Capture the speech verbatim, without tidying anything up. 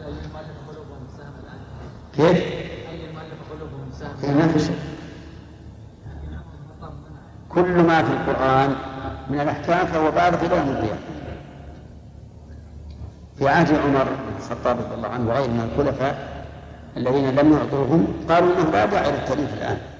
كيف؟ في نفس كل ما في القرآن من الأحكام فهو بارد إلى يوم القيامة. في عهد عمر بن الخطاب رضي الله عنه وغيره من الخلفاء الذين لم يعطوهم قالوا إنه لا داعي للتأليف الآن.